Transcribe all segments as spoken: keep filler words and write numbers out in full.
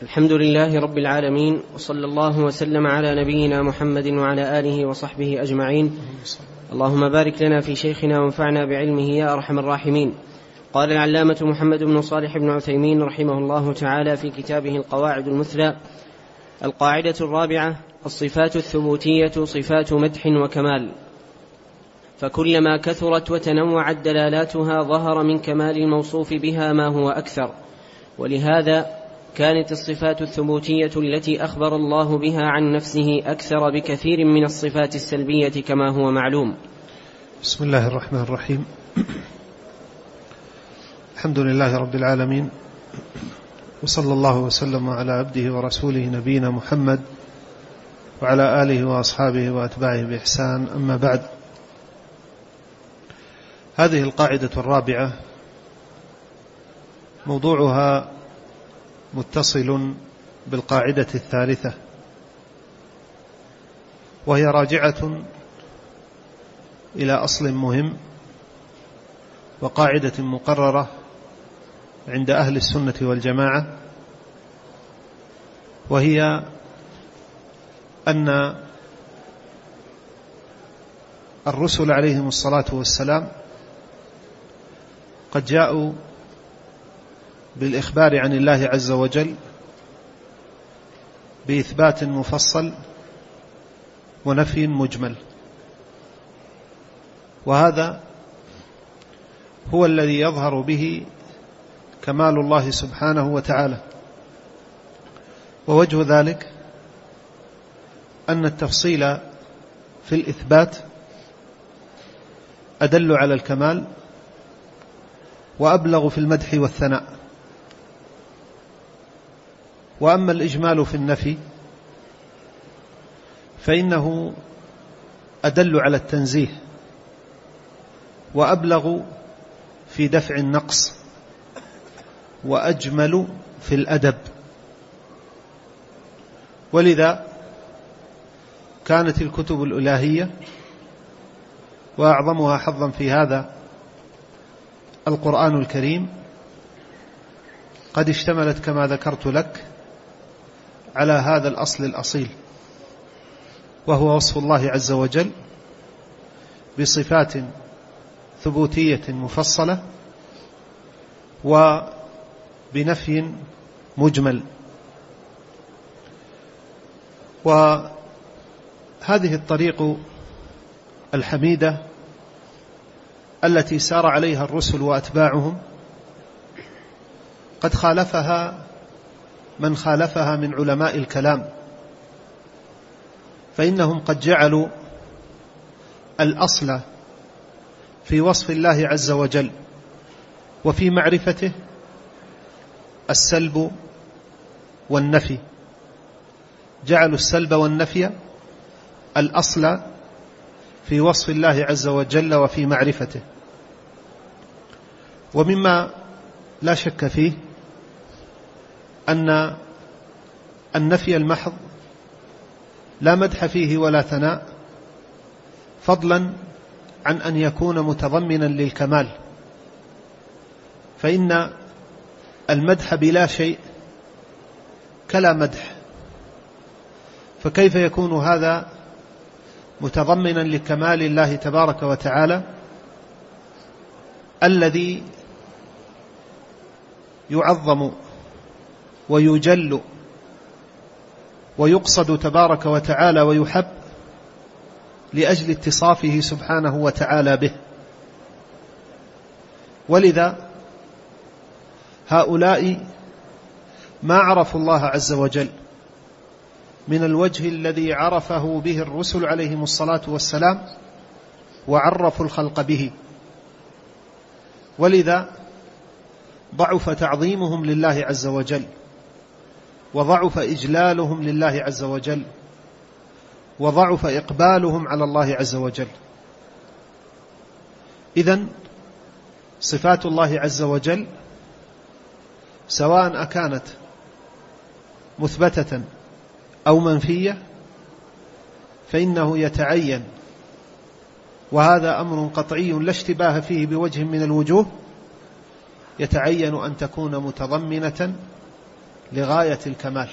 الحمد لله رب العالمين، وصلى الله وسلم على نبينا محمد وعلى آله وصحبه أجمعين. اللهم بارك لنا في شيخنا وانفعنا بعلمه يا أرحم الراحمين. قال العلامة محمد بن صالح بن عثيمين رحمه الله تعالى في كتابه القواعد المثلى: القاعدة الرابعة: الصفات الثبوتية صفات مدح وكمال، فكلما كثرت وتنوعت دلالاتها ظهر من كمال الموصوف بها ما هو أكثر، ولهذا كانت الصفات الثبوتية التي أخبر الله بها عن نفسه أكثر بكثير من الصفات السلبية كما هو معلوم. بسم الله الرحمن الرحيم. الحمد لله رب العالمين، وصلى الله وسلم على عبده ورسوله نبينا محمد وعلى آله وأصحابه وأتباعه بإحسان. أما بعد، هذه القاعدة الرابعة موضوعها متصل بالقاعدة الثالثة، وهي راجعة إلى أصل مهم وقاعدة مقررة عند أهل السنة والجماعة، وهي أن الرسل عليهم الصلاة والسلام قد جاءوا بالإخبار عن الله عز وجل بإثبات مفصل ونفي مجمل، وهذا هو الذي يظهر به كمال الله سبحانه وتعالى. ووجه ذلك أن التفصيل في الإثبات أدل على الكمال وأبلغ في المدح والثناء، وأما الإجمال في النفي فإنه أدل على التنزيه وأبلغ في دفع النقص وأجمل في الأدب. ولذا كانت الكتب الإلهية وأعظمها حظا في هذا القرآن الكريم قد اشتملت كما ذكرت لك على هذا الأصل الأصيل، وهو وصف الله عز وجل بصفات ثبوتية مفصلة وبنفي مجمل. وهذه الطريق الحميدة التي سار عليها الرسل وأتباعهم قد خالفها من خالفها من علماء الكلام، فإنهم قد جعلوا الأصل في وصف الله عز وجل وفي معرفته السلب والنفي، جعلوا السلب والنفي الأصل في وصف الله عز وجل وفي معرفته. ومما لا شك فيه أن النفي المحض لا مدح فيه ولا ثناء، فضلا عن أن يكون متضمنا للكمال، فإن المدح بلا شيء كلا مدح، فكيف يكون هذا متضمنا لكمال الله تبارك وتعالى الذي يعظم ويجل ويقصد تبارك وتعالى ويحب لأجل اتصافه سبحانه وتعالى به. ولذا هؤلاء ما عرفوا الله عز وجل من الوجه الذي عرفه به الرسل عليهم الصلاة والسلام وعرفوا الخلق به، ولذا ضعف تعظيمهم لله عز وجل، وضعف إجلالهم لله عز وجل، وضعف إقبالهم على الله عز وجل. إذن صفات الله عز وجل سواء أكانت مثبتة أو منفية فإنه يتعين، وهذا أمر قطعي لا اشتباه فيه بوجه من الوجوه، يتعين أن تكون متضمنة لغاية الكمال.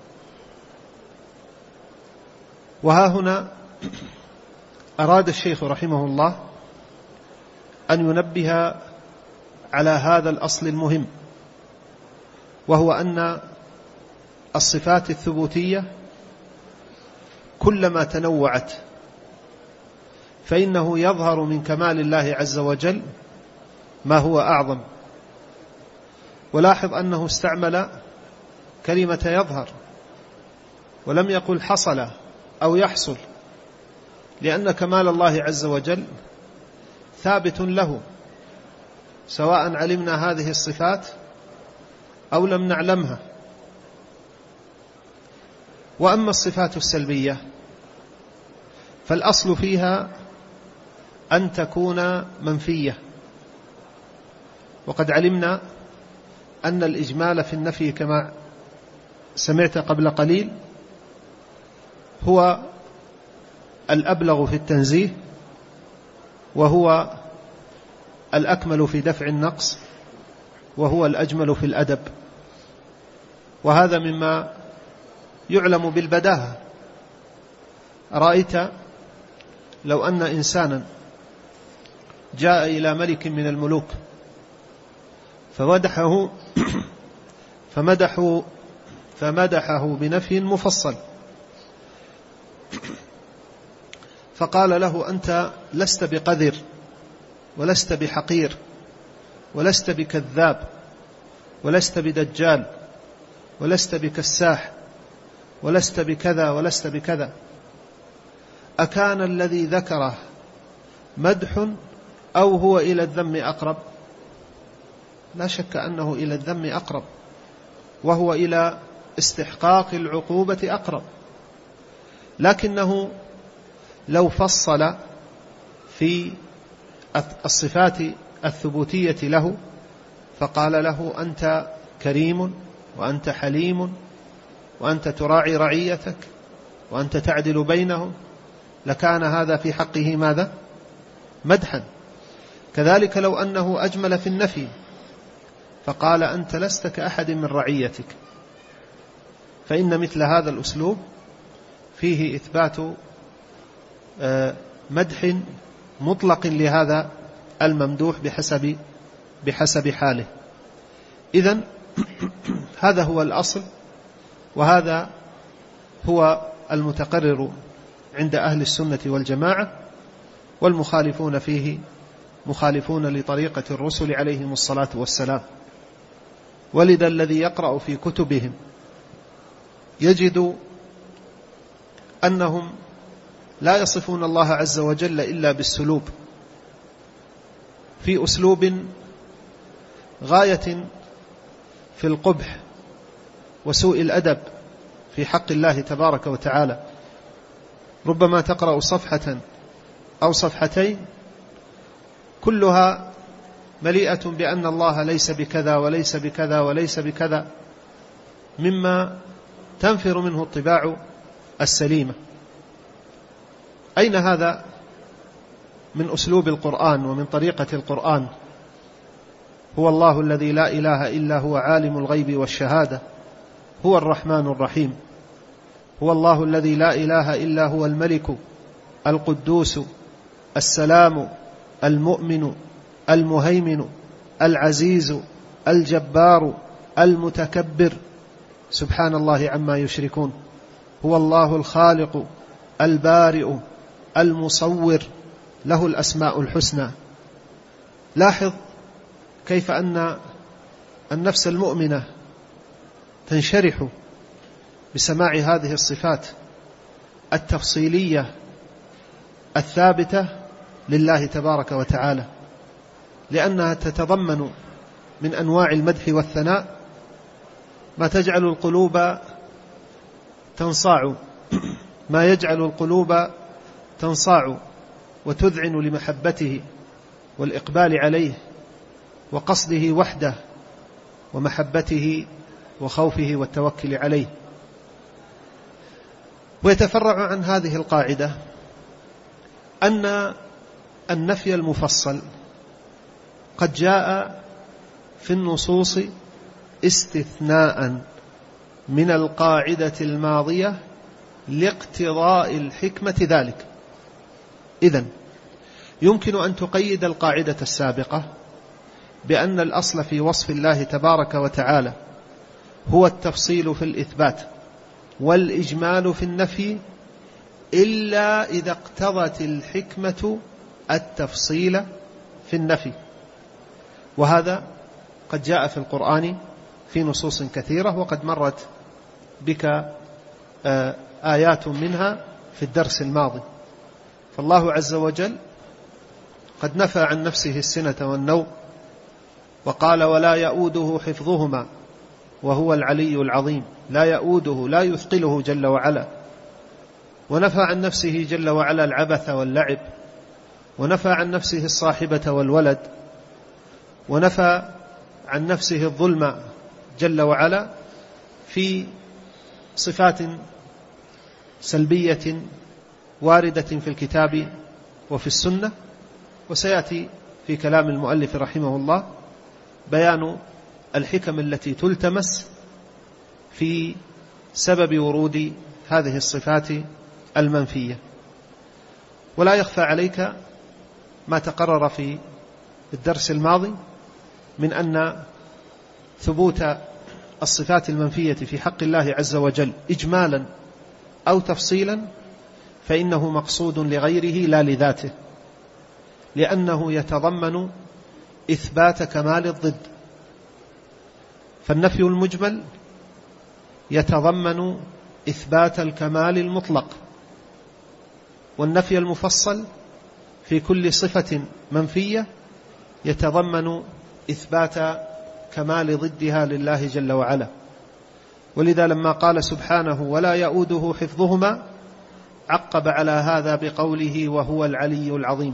وها هنا أراد الشيخ رحمه الله أن ينبه على هذا الأصل المهم، وهو أن الصفات الثبوتية كلما تنوعت فإنه يظهر من كمال الله عز وجل ما هو أعظم. ولاحظ أنه استعمل كلمة يظهر ولم يقل حصل أو يحصل، لأن كمال الله عز وجل ثابت له سواء علمنا هذه الصفات أو لم نعلمها. وأما الصفات السلبية فالأصل فيها أن تكون منفية، وقد علمنا أن الإجمال في النفي كما سمعت قبل قليل هو الأبلغ في التنزيه، وهو الأكمل في دفع النقص، وهو الأجمل في الأدب. وهذا مما يعلم بالبداهة. رأيت لو أن إنسانا جاء إلى ملك من الملوك فمدحه فمدحه فمدحه بنفي مفصل، فقال له: أنت لست بقذر، ولست بحقير، ولست بكذاب، ولست بدجال، ولست بكساح، ولست بكذا، ولست بكذا، أكان الذي ذكره مدح أو هو إلى الذم أقرب؟ لا شك أنه إلى الذم أقرب، وهو إلى استحقاق العقوبة أقرب. لكنه لو فصل في الصفات الثبوتية له فقال له: أنت كريم، وأنت حليم، وأنت تراعي رعيتك، وأنت تعدل بينهم، لكان هذا في حقه ماذا؟ مدحا. كذلك لو أنه أجمل في النفي فقال: أنت لست كأحد من رعيتك، فإن مثل هذا الأسلوب فيه إثبات مدح مطلق لهذا الممدوح بحسب بحسب حاله. إذن هذا هو الأصل، وهذا هو المتقرر عند أهل السنة والجماعة، والمخالفون فيه مخالفون لطريقة الرسل عليهم الصلاة والسلام. ولذا الذي يقرأ في كتبهم يجد أنهم لا يصفون الله عز وجل إلا بالسلوب، في أسلوب غاية في القبح وسوء الأدب في حق الله تبارك وتعالى. ربما تقرأ صفحة أو صفحتين كلها مليئة بأن الله ليس بكذا وليس بكذا وليس بكذا، مما تنفر منه الطباع السليمة. أين هذا من أسلوب القرآن ومن طريقة القرآن؟ هو الله الذي لا إله إلا هو عالم الغيب والشهادة، هو الرحمن الرحيم. هو الله الذي لا إله إلا هو الملك القدوس السلام المؤمن المهيمن العزيز الجبار المتكبر، سبحان الله عما يشركون. هو الله الخالق البارئ المصور، له الأسماء الحسنى. لاحظ كيف أن النفس المؤمنة تنشرح بسماع هذه الصفات التفصيلية الثابتة لله تبارك وتعالى، لأنها تتضمن من أنواع المدح والثناء ما تجعل القلوب تنصاع ما يجعل القلوب تنصاع وتذعن لمحبته والإقبال عليه وقصده وحده ومحبته وخوفه والتوكل عليه. ويتفرع عن هذه القاعدة أن النفي المفصل قد جاء في النصوص استثناء من القاعدة الماضية لاقتضاء الحكمة ذلك. إذن يمكن أن تقيد القاعدة السابقة بأن الأصل في وصف الله تبارك وتعالى هو التفصيل في الإثبات والإجمال في النفي، إلا إذا اقتضت الحكمة التفصيل في النفي، وهذا قد جاء في القرآن في نصوص كثيرة، وقد مرت بك آيات منها في الدرس الماضي. فالله عز وجل قد نفى عن نفسه السنة والنوم، وقال ولا يؤوده حفظهما وهو العلي العظيم، لا يؤوده لا يثقله جل وعلا. ونفى عن نفسه جل وعلا العبث واللعب، ونفى عن نفسه الصاحبة والولد، ونفى عن نفسه الظلم جل وعلا في صفات سلبية واردة في الكتاب وفي السنة. وسيأتي في كلام المؤلف رحمه الله بيان الحكم التي تلتمس في سبب ورود هذه الصفات المنفية. ولا يخفى عليك ما تقرر في الدرس الماضي من أن ثبوت الصفات المنفية في حق الله عز وجل إجمالا أو تفصيلا فإنه مقصود لغيره لا لذاته، لأنه يتضمن إثبات كمال الضد. فالنفي المجمل يتضمن إثبات الكمال المطلق، والنفي المفصل في كل صفة منفية يتضمن إثبات كمال ضدها لله جل وعلا. ولذا لما قال سبحانه ولا يؤوده حفظهما عقب على هذا بقوله وهو العلي العظيم،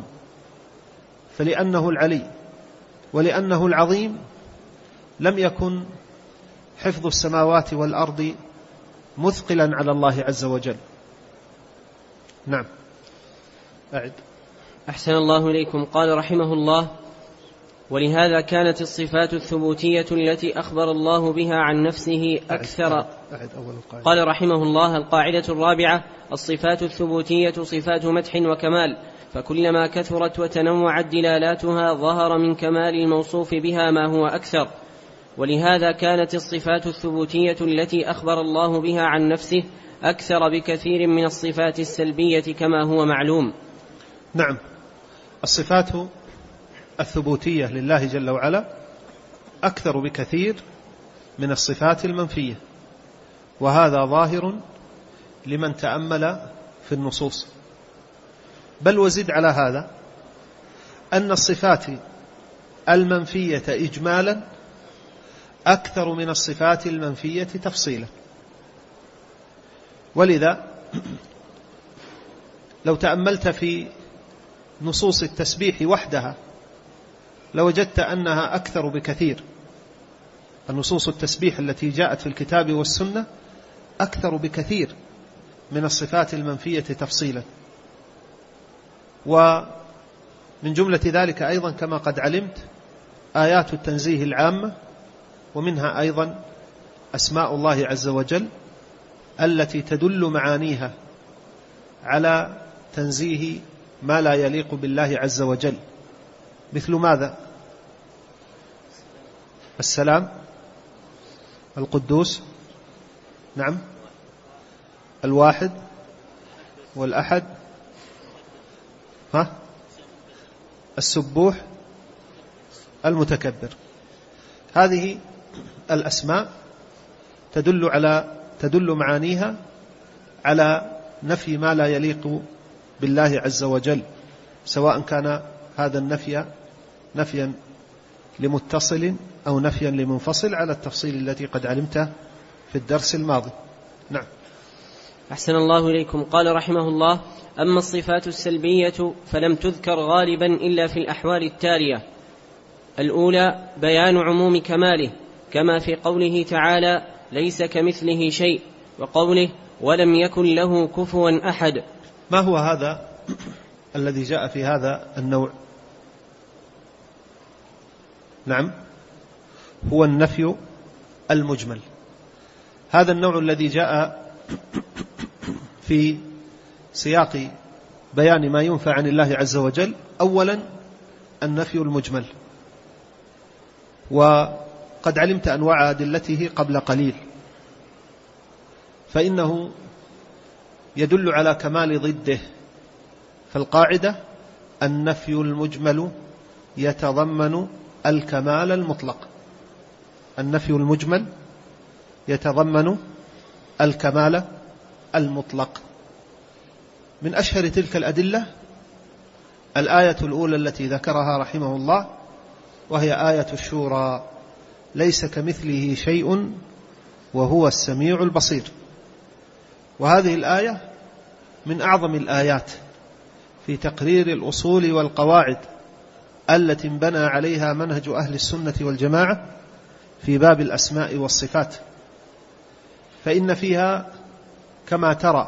فلأنه العلي ولأنه العظيم لم يكن حفظ السماوات والأرض مثقلا على الله عز وجل. نعم. أعد. أحسن الله إليكم. قال رحمه الله ولهذا كانت الصفات الثبوتية التي أخبر الله بها عن نفسه أكثر. أعد. أعد أول القاعدة. قال رحمه الله القاعدة الرابعة الصفات الثبوتية صفات مدح وكمال، فكلما كثرت وتنوعت دلالاتها ظهر من كمال الموصوف بها ما هو أكثر. ولهذا كانت الصفات الثبوتية التي أخبر الله بها عن نفسه أكثر بكثير من الصفات السلبية كما هو معلوم. نعم، الصفات الثبوتية لله جل وعلا أكثر بكثير من الصفات المنفية، وهذا ظاهر لمن تأمل في النصوص. بل وزد على هذا أن الصفات المنفية إجمالا أكثر من الصفات المنفية تفصيلا. ولذا لو تأملت في نصوص التسبيح وحدها لوجدت أنها أكثر بكثير. النصوص التسبيح التي جاءت في الكتاب والسنة أكثر بكثير من الصفات المنفية تفصيلا. ومن جملة ذلك أيضا كما قد علمت آيات التنزيه العامة، ومنها أيضا أسماء الله عز وجل التي تدل معانيها على تنزيه ما لا يليق بالله عز وجل، مثل ماذا؟ السلام، القدوس، نعم، الواحد والأحد، ها؟ السبوح، المتكبر. هذه الأسماء تدل على تدل معانيها على نفي ما لا يليق بالله عز وجل، سواء كان هذا النفي نفيا لمتصل أو نفيا لمنفصل، على التفصيل الذي قد علمته في الدرس الماضي. نعم. أحسن الله إليكم. قال رحمه الله أما الصفات السلبية فلم تذكر غالبا إلا في الأحوال التالية: الأولى بيان عموم كماله، كما في قوله تعالى ليس كمثله شيء، وقوله ولم يكن له كفوا أحد. ما هو هذا الذي جاء في هذا النوع؟ نعم، هو النفي المجمل. هذا النوع الذي جاء في سياق بيان ما ينفى عن الله عز وجل. أولا النفي المجمل، وقد علمت أنواع أدلته قبل قليل، فإنه يدل على كمال ضده. فالقاعدة النفي المجمل يتضمن الكمال المطلق، النفي المجمل يتضمن الكمال المطلق. من أشهر تلك الأدلة الآية الأولى التي ذكرها رحمه الله، وهي آية الشورى: ليس كمثله شيء وهو السميع البصير. وهذه الآية من أعظم الآيات في تقرير الأصول والقواعد التي انبنى عليها منهج أهل السنة والجماعة في باب الأسماء والصفات، فإن فيها كما ترى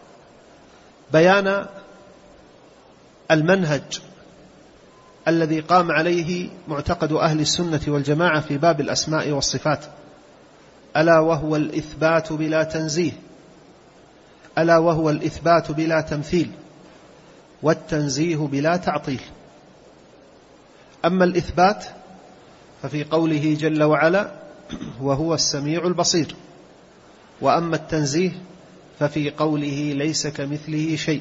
بيان المنهج الذي قام عليه معتقد أهل السنة والجماعة في باب الأسماء والصفات، ألا وهو الإثبات بلا تنزيه، ألا وهو الإثبات بلا تمثيل، والتنزيه بلا تعطيل. أما الإثبات ففي قوله جل وعلا: وهو السميع البصير. وأما التنزيه ففي قوله: ليس كمثله شيء.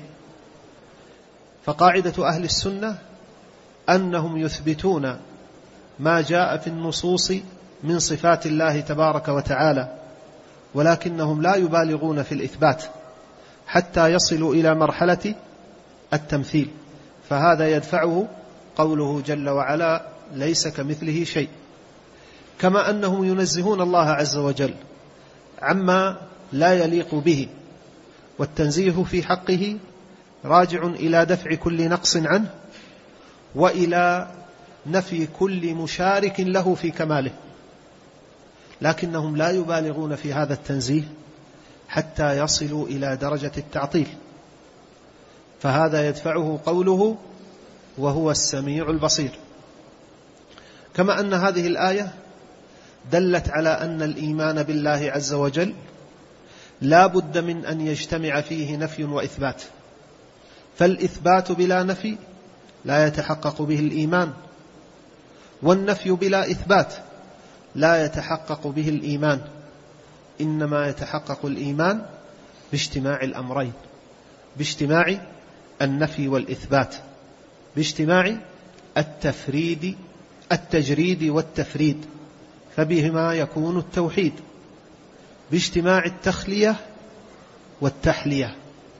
فقاعدة أهل السنة أنهم يثبتون ما جاء في النصوص من صفات الله تبارك وتعالى، ولكنهم لا يبالغون في الإثبات حتى يصلوا إلى مرحلة التمثيل، فهذا يدفعه قوله جل وعلا: ليس كمثله شيء. كما أنهم ينزهون الله عز وجل عما لا يليق به، والتنزيه في حقه راجع إلى دفع كل نقص عنه، وإلى نفي كل مشارك له في كماله، لكنهم لا يبالغون في هذا التنزيه حتى يصلوا إلى درجة التعطيل، فهذا يدفعه قوله: وهو السميع البصير. كما أن هذه الآية دلت على أن الإيمان بالله عز وجل لا بد من أن يجتمع فيه نفي وإثبات، فالإثبات بلا نفي لا يتحقق به الإيمان، والنفي بلا إثبات لا يتحقق به الإيمان. إنما يتحقق الإيمان باجتماع الأمرين، باجتماع النفي والإثبات، باجتماع التفريد التجريد والتفريد، فبهما يكون التوحيد، باجتماع التخلية والتحلية.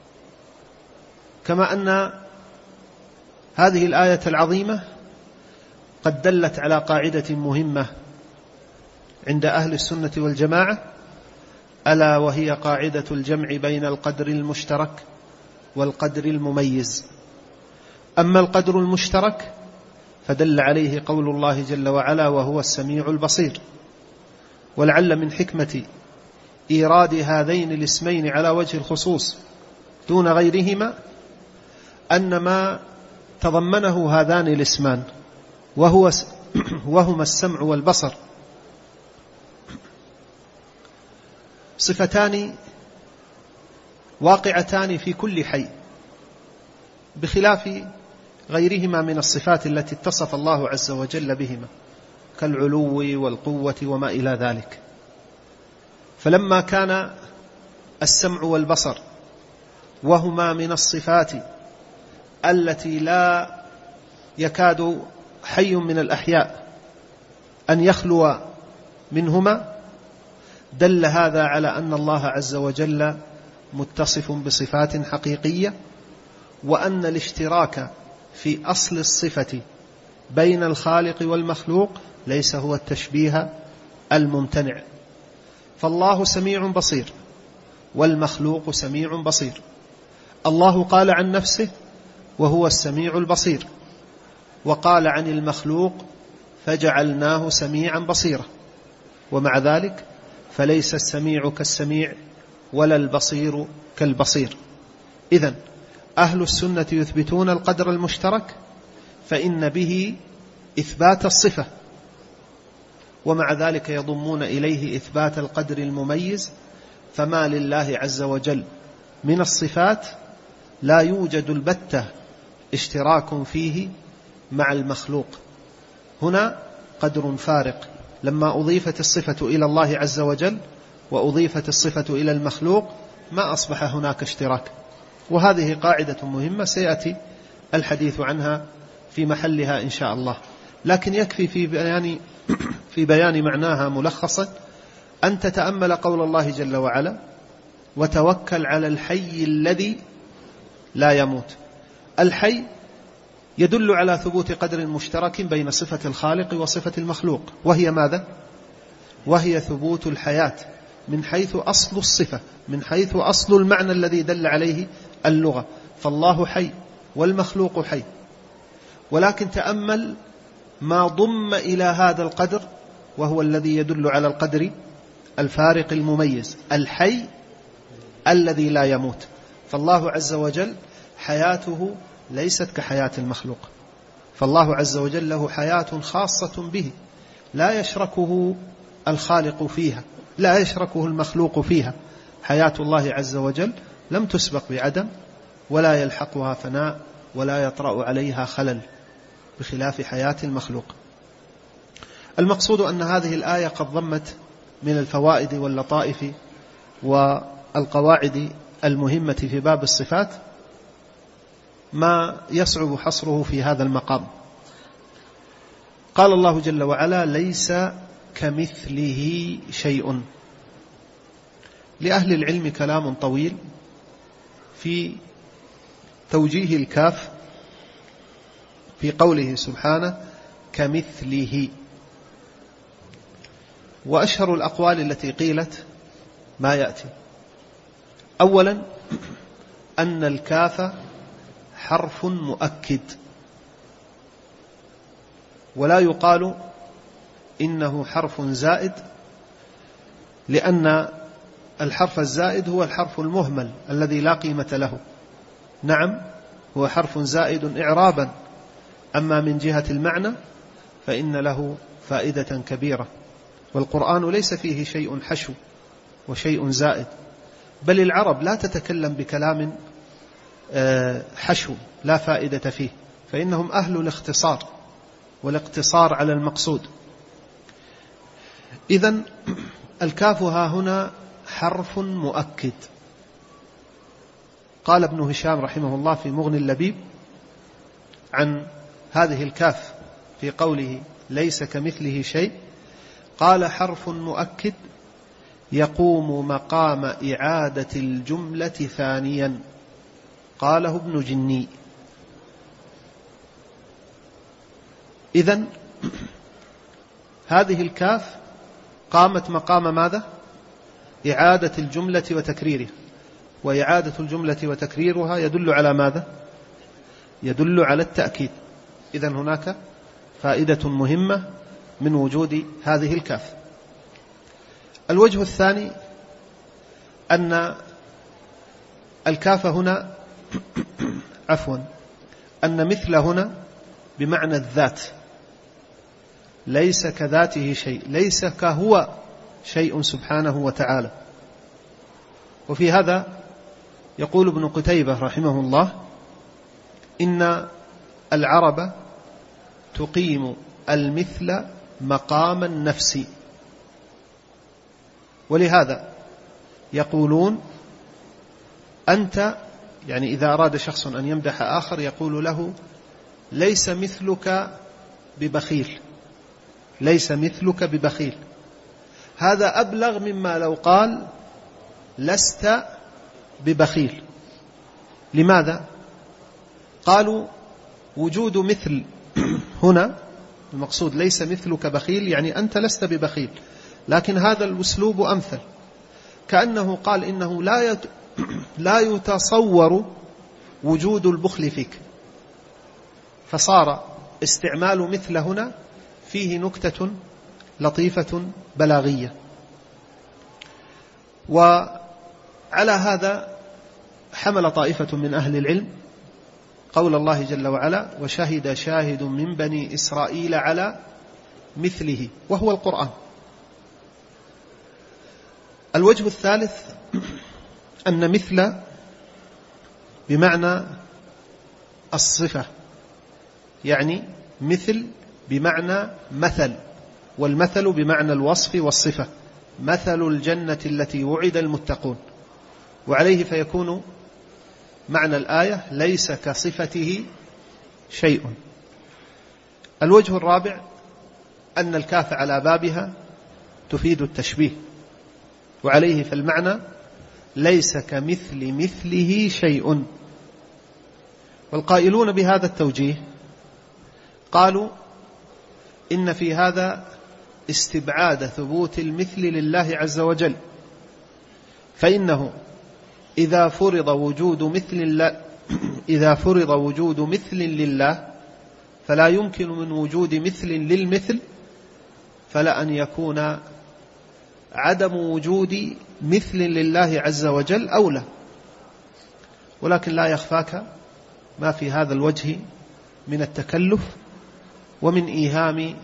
كما أن هذه الآية العظيمة قد دلت على قاعدة مهمة عند أهل السنة والجماعة، ألا وهي قاعدة الجمع بين القدر المشترك والقدر المميز. أما القدر المشترك فدل عليه قول الله جل وعلا: وهو السميع البصير. ولعل من حكمة إيراد هذين الاسمين على وجه الخصوص دون غيرهما أن ما تضمنه هذان الاسمان وهو وهما السمع والبصر صفتان واقعتان في كل حي، بخلاف غيرهما من الصفات التي اتصف الله عز وجل بهما كالعلو والقوة وما إلى ذلك. فلما كان السمع والبصر وهما من الصفات التي لا يكاد حي من الأحياء أن يخلو منهما، دل هذا على أن الله عز وجل متصف بصفات حقيقية، وأن الاشتراك في أصل الصفة بين الخالق والمخلوق ليس هو التشبيه الممتنع. فالله سميع بصير والمخلوق سميع بصير. الله قال عن نفسه: وهو السميع البصير، وقال عن المخلوق: فجعلناه سميعا بصيرا. ومع ذلك فليس السميع كالسميع ولا البصير كالبصير. إذن أهل السنة يثبتون القدر المشترك، فإن به إثبات الصفة، ومع ذلك يضمون إليه إثبات القدر المميز، فما لله عز وجل من الصفات لا يوجد البتة اشتراك فيه مع المخلوق. هنا قدر فارق، لما أضيفت الصفة إلى الله عز وجل وأضيفت الصفة إلى المخلوق ما أصبح هناك اشتراك. وهذه قاعدة مهمة سيأتي الحديث عنها في محلها إن شاء الله، لكن يكفي في بيان, في بيان معناها ملخصا أن تتأمل قول الله جل وعلا: وتوكل على الحي الذي لا يموت. الحي يدل على ثبوت قدر مشترك بين صفة الخالق وصفة المخلوق، وهي ماذا؟ وهي ثبوت الحياة من حيث أصل الصفة، من حيث أصل المعنى الذي دل عليه اللغة، فالله حي والمخلوق حي. ولكن تأمل ما ضم إلى هذا القدر، وهو الذي يدل على القدر الفارق المميز، الحي الذي لا يموت. فالله عز وجل حياته ليست كحياة المخلوق، فالله عز وجل له حياة خاصة به لا يشركه الخالق فيها، لا يشركه المخلوق فيها. حياة الله عز وجل لم تسبق بعدم، ولا يلحقها فناء، ولا يطرأ عليها خلل، بخلاف حياة المخلوق. المقصود أن هذه الآية قد ضمت من الفوائد واللطائف والقواعد المهمة في باب الصفات ما يصعب حصره في هذا المقام. قال الله جل وعلا: ليس كمثله شيء. لأهل العلم كلام طويل في توجيه الكاف في قوله سبحانه كمثله. وأشهر الأقوال التي قيلت ما يأتي: أولا أن الكاف حرف مؤكد، ولا يقال إنه حرف زائد، لأن الحرف الزائد هو الحرف المهمل الذي لا قيمة له. نعم هو حرف زائد إعرابا، أما من جهة المعنى فإن له فائدة كبيرة، والقرآن ليس فيه شيء حشو وشيء زائد، بل العرب لا تتكلم بكلام حشو لا فائدة فيه، فإنهم أهل الاختصار والاقتصار على المقصود. إذن الكاف ها هنا حرف مؤكد. قال ابن هشام رحمه الله في مغني اللبيب عن هذه الكاف في قوله ليس كمثله شيء، قال: حرف مؤكد يقوم مقام إعادة الجملة ثانيا. قاله ابن جني. إذن هذه الكاف قامت مقام ماذا؟ إعادة الجملة وتكريرها، وإعادة الجملة وتكريرها يدل على ماذا؟ يدل على التأكيد. إذن هناك فائدة مهمة من وجود هذه الكاف. الوجه الثاني أن الكاف هنا عفوا أن مثل هنا بمعنى الذات، ليس كذاته شيء، ليس كهو شيء سبحانه وتعالى. وفي هذا يقول ابن قتيبة رحمه الله: إن العرب تقيم المثل مقام النفس، ولهذا يقولون أنت، يعني إذا أراد شخص أن يمدح آخر يقول له: ليس مثلك ببخيل، ليس مثلك ببخيل. هذا أبلغ مما لو قال لست ببخيل. لماذا؟ قالوا: وجود مثل هنا المقصود ليس مثلك بخيل، يعني أنت لست ببخيل، لكن هذا الأسلوب أمثل، كأنه قال إنه لا يت... لا يتصور وجود البخل فيك، فصار استعمال مثل هنا فيه نكتة لطيفة بلاغية. وعلى هذا حمل طائفة من أهل العلم قول الله جل وعلا: وشهد شاهد من بني إسرائيل على مثله وهو القرآن. الوجه الثالث أن مثل بمعنى الصفة، يعني مثل بمعنى مثل، والمثل بمعنى الوصف والصفة، مثل الجنة التي وعد المتقون، وعليه فيكون معنى الآية ليس كصفته شيء. الوجه الرابع أن الكاف على بابها تفيد التشبيه، وعليه فالمعنى ليس كمثل مثله شيء. والقائلون بهذا التوجيه قالوا إن في هذا استبعاد ثبوت المثل لله عز وجل، فإنه إذا فرض وجود مثل الله إذا فرض وجود مثل لله فلا يمكن من وجود مثل للمثل، فلا أن يكون عدم وجود مثل لله عز وجل أولى. ولكن لا يخفاك ما في هذا الوجه من التكلف ومن إيهام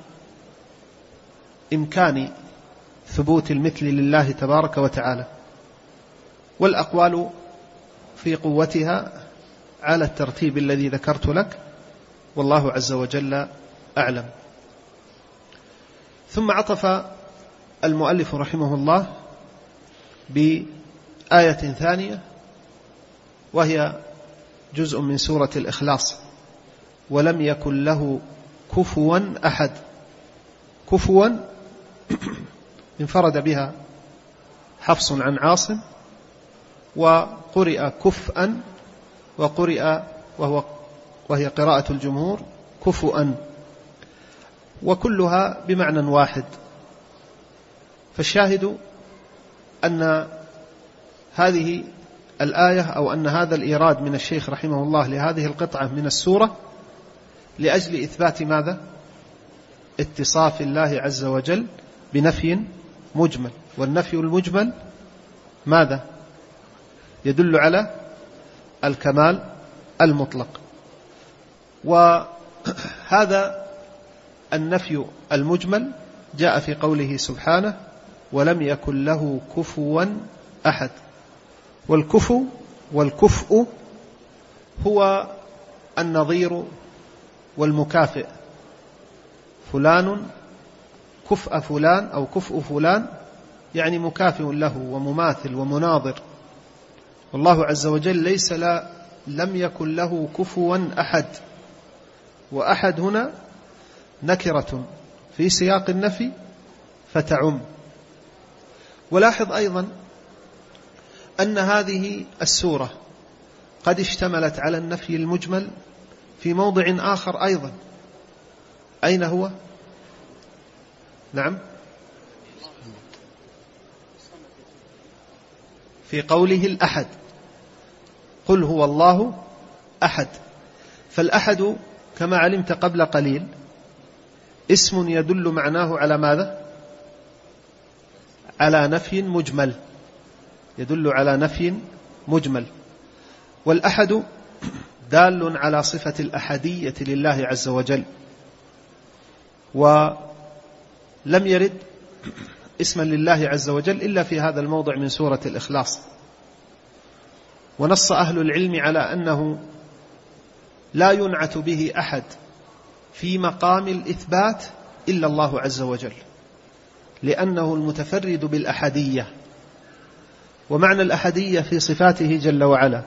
إمكان ثبوت المثل لله تبارك وتعالى، والأقوال في قوتها على الترتيب الذي ذكرت لك، والله عز وجل أعلم. ثم عطف المؤلف رحمه الله بآية ثانية وهي جزء من سورة الإخلاص: ولم يكن له كفوا أحد. كفوا انفرد بها حفص عن عاصم، وقرئ كفءا، وقرئ وهو وهي قراءة الجمهور كفؤا، وكلها بمعنى واحد. فالشاهد أن هذه الآية أو أن هذا الإيراد من الشيخ رحمه الله لهذه القطعة من السورة لأجل إثبات ماذا؟ اتصاف الله عز وجل بنفي مجمل، والنفي المجمل ماذا؟ يدل على الكمال المطلق. وهذا النفي المجمل جاء في قوله سبحانه: ولم يكن له كفوا أحد. والكفو والكفء هو النظير والمكافئ. فلان كفء فلان أو كفء فلان يعني مكافئ له ومماثل ومناظر. والله عز وجل ليس لا لم يكن له كفوا أحد، وأحد هنا نكرة في سياق النفي فتعم. ولاحظ أيضا أن هذه السورة قد اشتملت على النفي المجمل في موضع آخر أيضا. أين هو؟ نعم، في قوله الأحد: قل هو الله أحد. فالأحد كما علمت قبل قليل اسم يدل معناه على ماذا؟ على نفي مجمل، يدل على نفي مجمل. والأحد دال على صفة الأحدية لله عز وجل، ولم يرد اسما لله عز وجل إلا في هذا الموضع من سورة الإخلاص. ونص أهل العلم على أنه لا ينعت به أحد في مقام الإثبات إلا الله عز وجل، لأنه المتفرد بالأحدية. ومعنى الأحدية في صفاته جل وعلا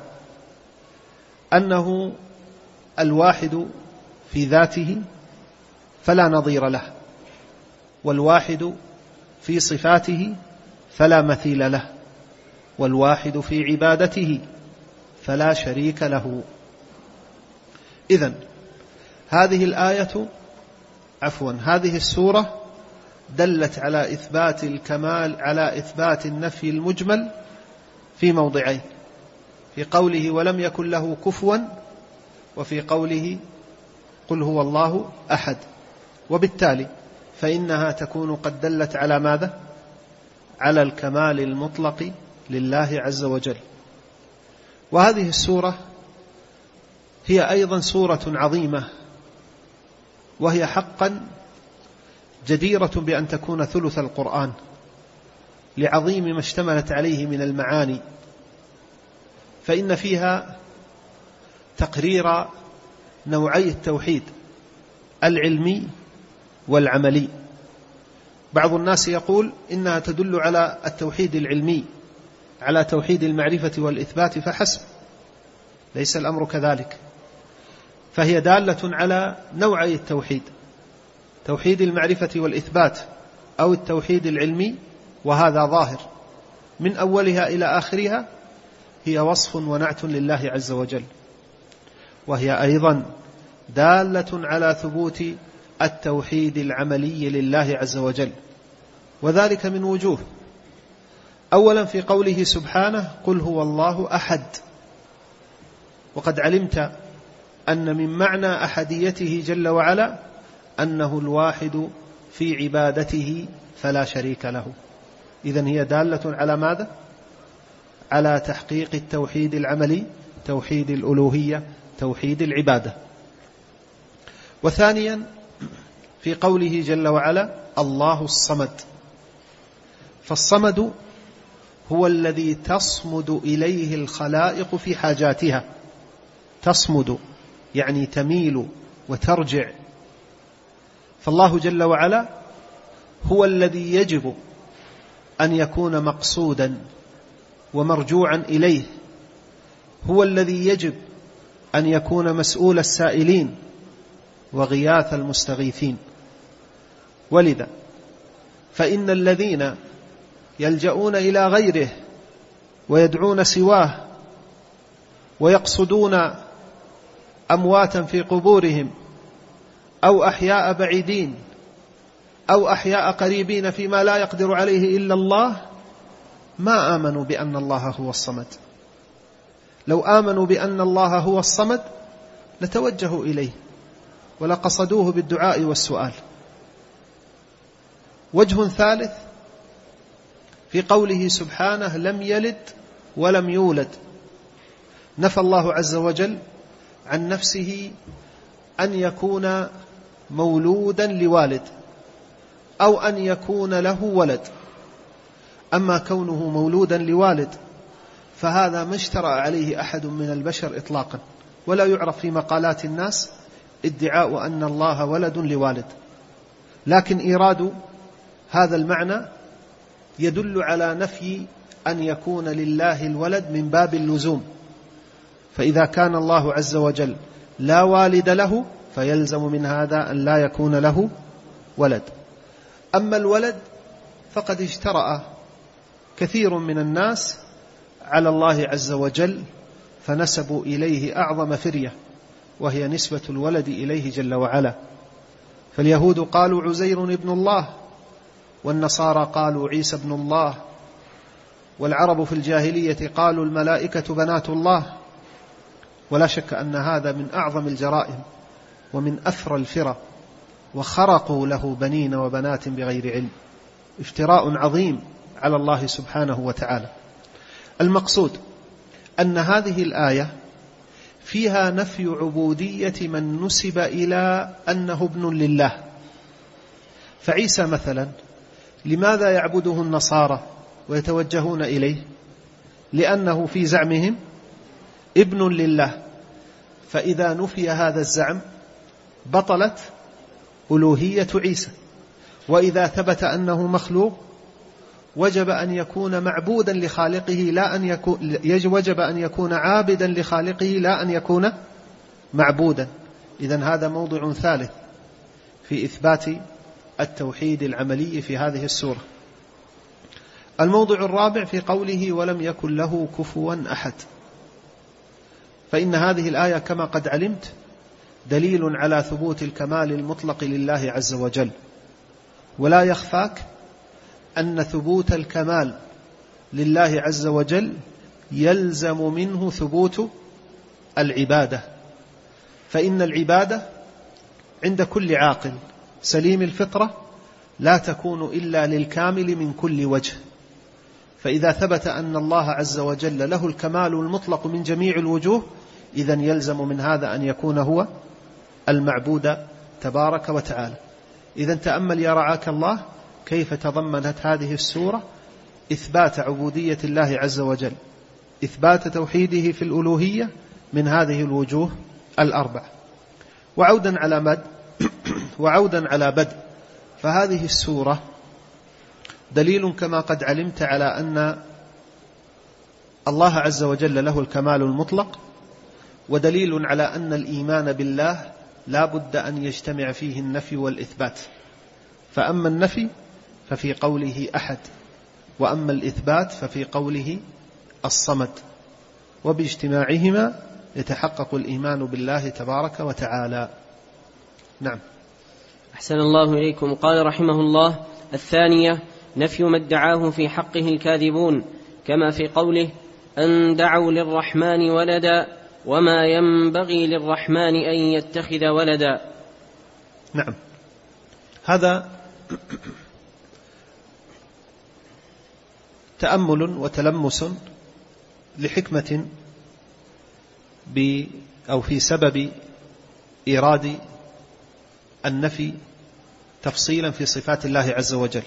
أنه الواحد في ذاته فلا نظير له، والواحد في صفاته فلا مثيل له، والواحد في عبادته فلا شريك له. إذن هذه الآية عفوا هذه السورة دلت على إثبات الكمال، على إثبات النفي المجمل في موضعين: في قوله ولم يكن له كفوا، وفي قوله قل هو الله أحد. وبالتالي فإنها تكون قد دلت على ماذا؟ على الكمال المطلق لله عز وجل. وهذه السورة هي أيضا سورة عظيمة، وهي حقا جديرة بأن تكون ثلث القرآن لعظيم ما اشتملت عليه من المعاني، فإن فيها تقرير نوعي التوحيد العلمي والعملي. بعض الناس يقول إنها تدل على التوحيد العلمي، على توحيد المعرفة والإثبات فحسب، ليس الأمر كذلك، فهي دالة على نوعي التوحيد، توحيد المعرفة والإثبات أو التوحيد العلمي، وهذا ظاهر من أولها إلى آخرها هي وصف ونعت لله عز وجل، وهي أيضا دالة على ثبوت التوحيد العملي لله عز وجل، وذلك من وجوه. أولا في قوله سبحانه قل هو الله أحد، وقد علمت أن من معنى أحديته جل وعلا أنه الواحد في عبادته فلا شريك له. إذن هي دالة على ماذا؟ على تحقيق التوحيد العملي، توحيد الألوهية، توحيد العبادة. وثانيا في قوله جل وعلا الله الصمد، فالصمد هو الذي تصمد إليه الخلائق في حاجاتها، تصمد يعني تميل وترجع، فالله جل وعلا هو الذي يجب أن يكون مقصودا ومرجوعا إليه، هو الذي يجب أن يكون مسؤول السائلين وغياث المستغيثين. ولذا فإن الذين يلجؤون إلى غيره ويدعون سواه ويقصدون أمواتا في قبورهم أو أحياء بعيدين أو أحياء قريبين فيما لا يقدر عليه إلا الله، ما آمنوا بأن الله هو الصمد. لو آمنوا بأن الله هو الصمد لتوجهوا إليه ولقصدوه بالدعاء والسؤال. وجه ثالث في قوله سبحانه لم يلد ولم يولد، نفى الله عز وجل عن نفسه أن يكون مولودا لوالد أو أن يكون له ولد. أما كونه مولودا لوالد فهذا ما اشترأ عليه أحد من البشر إطلاقا، ولا يعرف في مقالات الناس ادعاء أن الله ولد لوالد، لكن إيراد هذا المعنى يدل على نفي أن يكون لله الولد من باب اللزوم، فإذا كان الله عز وجل لا والد له فيلزم من هذا أن لا يكون له ولد. أما الولد فقد اجترأ كثير من الناس على الله عز وجل فنسبوا إليه أعظم فرية، وهي نسبة الولد إليه جل وعلا. فاليهود قالوا عزير ابن الله، والنصارى قالوا عيسى ابن الله، والعرب في الجاهلية قالوا الملائكة بنات الله. ولا شك أن هذا من أعظم الجرائم ومن أثرى الفرى، وخرقوا له بنين وبنات بغير علم، افتراء عظيم على الله سبحانه وتعالى. المقصود أن هذه الآية فيها نفي عبودية من نسب إلى أنه ابن لله. فعيسى مثلا لماذا يعبده النصارى ويتوجهون إليه؟ لأنه في زعمهم ابن لله، فإذا نفي هذا الزعم بطلت ألوهية عيسى. وإذا ثبت أنه مخلوق وجب أن يكون معبودا لخالقه لا أن يكون وجب أن يكون عابدا لخالقه لا أن يكون معبودا. إذن هذا موضع ثالث في إثبات التوحيد العملي في هذه السورة. الموضع الرابع في قوله ولم يكن له كفوا أحد، فإن هذه الآية كما قد علمت دليل على ثبوت الكمال المطلق لله عز وجل، ولا يخفاك أن ثبوت الكمال لله عز وجل يلزم منه ثبوت العبادة، فإن العبادة عند كل عاقل سليم الفطرة لا تكون إلا للكامل من كل وجه. فإذا ثبت أن الله عز وجل له الكمال المطلق من جميع الوجوه، إذن يلزم من هذا أن يكون هو المعبود تبارك وتعالى. إذا تأمل يا رعاك الله كيف تضمنت هذه السورة إثبات عبودية الله عز وجل، إثبات توحيده في الألوهية من هذه الوجوه الأربع. وعودا على مد وعودا على بدء، فهذه السورة دليل كما قد علمت على أن الله عز وجل له الكمال المطلق، ودليل على أن الإيمان بالله لا بد أن يجتمع فيه النفي والإثبات. فأما النفي ففي قوله أحد، وأما الإثبات ففي قوله الصمد، وباجتماعهما يتحقق الإيمان بالله تبارك وتعالى. نعم. أحسن الله إليكم. قال رحمه الله: الثانية نفي ما ادعاه في حقه الكاذبون، كما في قوله: أن دعوا للرحمن ولدا وما ينبغي للرحمن أن يتخذ ولدا. نعم، هذا تأمل وتلمس لحكمة ب أو في سبب إيراد النفي تفصيلا في صفات الله عز وجل.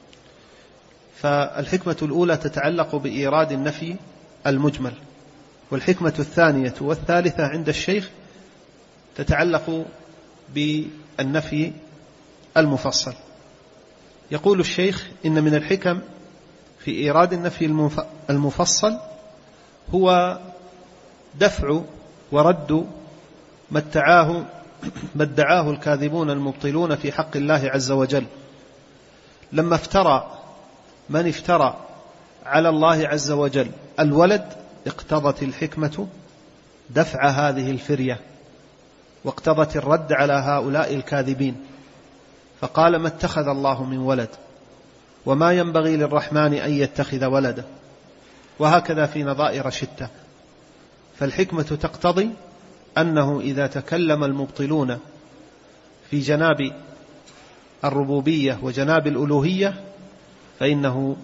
فالحكمة الأولى تتعلق بإيراد النفي المجمل، والحكمة الثانية والثالثة عند الشيخ تتعلق بالنفي المفصل. يقول الشيخ: إن من الحكم في إيراد النفي المفصل هو دفع ورد ما ادعاه ما ادعاه الكاذبون المبطلون في حق الله عز وجل. لما افترى من افترى على الله عز وجل الولد، اقتضت الحكمة دفع هذه الفرية، واقتضت الرد على هؤلاء الكاذبين، فقال: ما اتخذ الله من ولد وما ينبغي للرحمن أن يتخذ ولدا، وهكذا في نظائر شتى. فالحكمة تقتضي أنه إذا تكلم المبطلون في جناب الربوبية وجناب الألوهية فإنه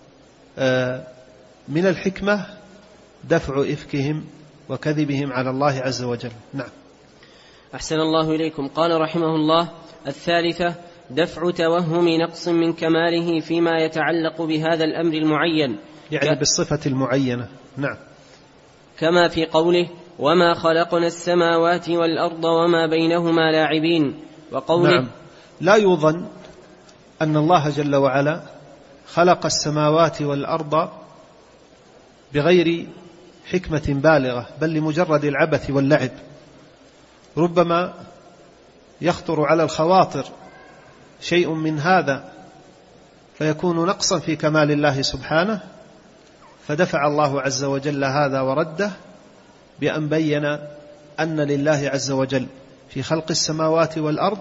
من الحكمة دفع إفكهم وكذبهم على الله عز وجل. نعم. أحسن الله إليكم. قال رحمه الله: الثالثة دفع توهم نقص من كماله فيما يتعلق بهذا الأمر المعين، يعني بالصفة المعينة. نعم. كما في قوله: وما خلقنا السماوات والأرض وما بينهما لاعبين، وقوله: نعم. لا يظن أن الله جل وعلا خلق السماوات والأرض بغير حكمة بالغة، بل لمجرد العبث واللعب. ربما يخطر على الخواطر شيء من هذا فيكون نقصا في كمال الله سبحانه، فدفع الله عز وجل هذا ورده بأن بين أن لله عز وجل في خلق السماوات والأرض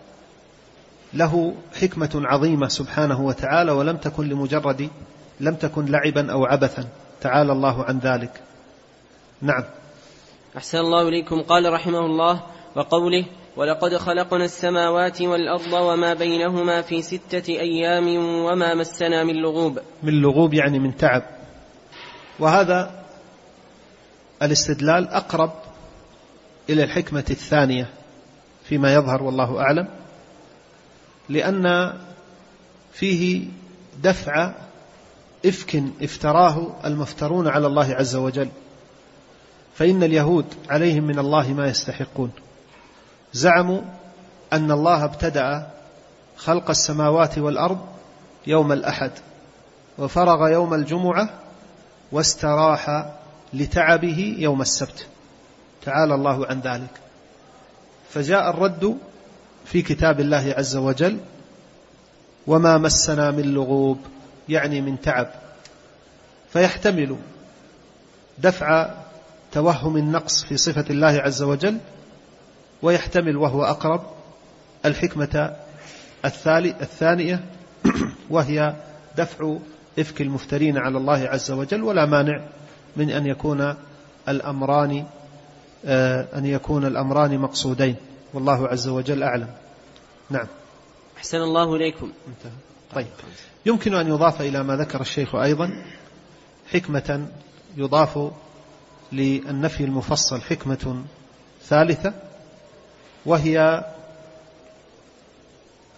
له حكمة عظيمة سبحانه وتعالى، ولم تكن لمجرد لم تكن لعبا أو عبثا، تعالى الله عن ذلك. نعم. أحسن الله إليكم. قال رحمه الله: وقوله: ولقد خلقنا السماوات والأرض وما بينهما في ستة أيام وما مسنا من لغوب. من لغوب يعني من تعب. وهذا الاستدلال أقرب إلى الحكمة الثانية فيما يظهر والله أعلم، لأن فيه دفع إفك افتراه المفترون على الله عز وجل. فإن اليهود عليهم من الله ما يستحقون، زعموا أن الله ابتدأ خلق السماوات والأرض يوم الأحد وفرغ يوم الجمعة واستراح لتعبه يوم السبت، تعالى الله عن ذلك. فجاء الرد في كتاب الله عز وجل: وما مسنا من لغوب، يعني من تعب. فيحتمل دفع توهم النقص في صفة الله عز وجل، ويحتمل وهو أقرب الحكمة الثانية وهي دفع إفك المفترين على الله عز وجل. ولا مانع من أن يكون الأمران أن يكون الأمران مقصودين، والله عز وجل أعلم. نعم. أحسن الله إليكم. طيب، يمكن أن يضاف إلى ما ذكر الشيخ أيضا حكمة يضاف للنفي المفصل، حكمة ثالثة، وهي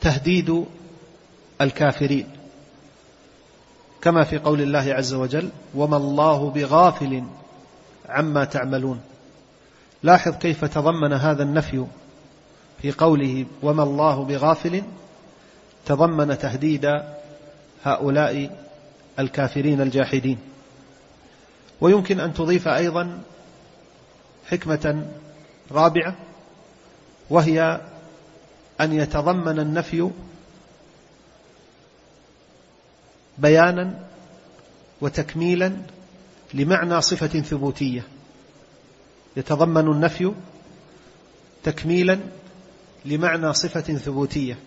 تهديد الكافرين، كما في قول الله عز وجل: وما الله بغافل عما تعملون. لاحظ كيف تضمن هذا النفي في قوله وما الله بغافل، تضمن تهديد هؤلاء الكافرين الجاحدين. ويمكن أن تضيف أيضا حكمة رابعة، وهي أن يتضمن النفي بيانا وتكميلا لمعنى صفة ثبوتية، يتضمن النفي تكميلا لمعنى صفة ثبوتية.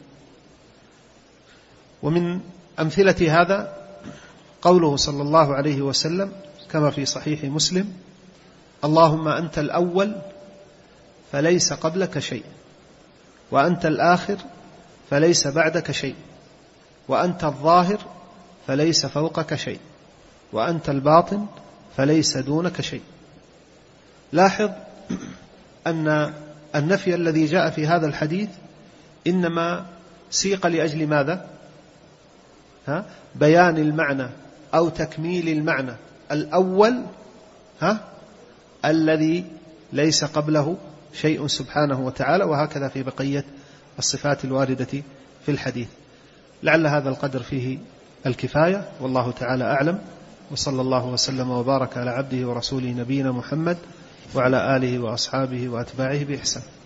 ومن أمثلة هذا قوله صلى الله عليه وسلم كما في صحيح مسلم: اللهم أنت الأول فليس قبلك شيء، وأنت الآخر فليس بعدك شيء، وأنت الظاهر فليس فوقك شيء، وأنت الباطن فليس دونك شيء. لاحظ أن النفي الذي جاء في هذا الحديث إنما سيق لأجل ماذا؟ ها؟ بيان المعنى أو تكميل المعنى الأول، ها؟ الذي ليس قبله شيء سبحانه وتعالى، وهكذا في بقية الصفات الواردة في الحديث. لعل هذا القدر فيه الكفاية، والله تعالى أعلم، وصلى الله وسلم وبارك على عبده ورسوله نبينا محمد وعلى آله وأصحابه وأتباعه بإحسان.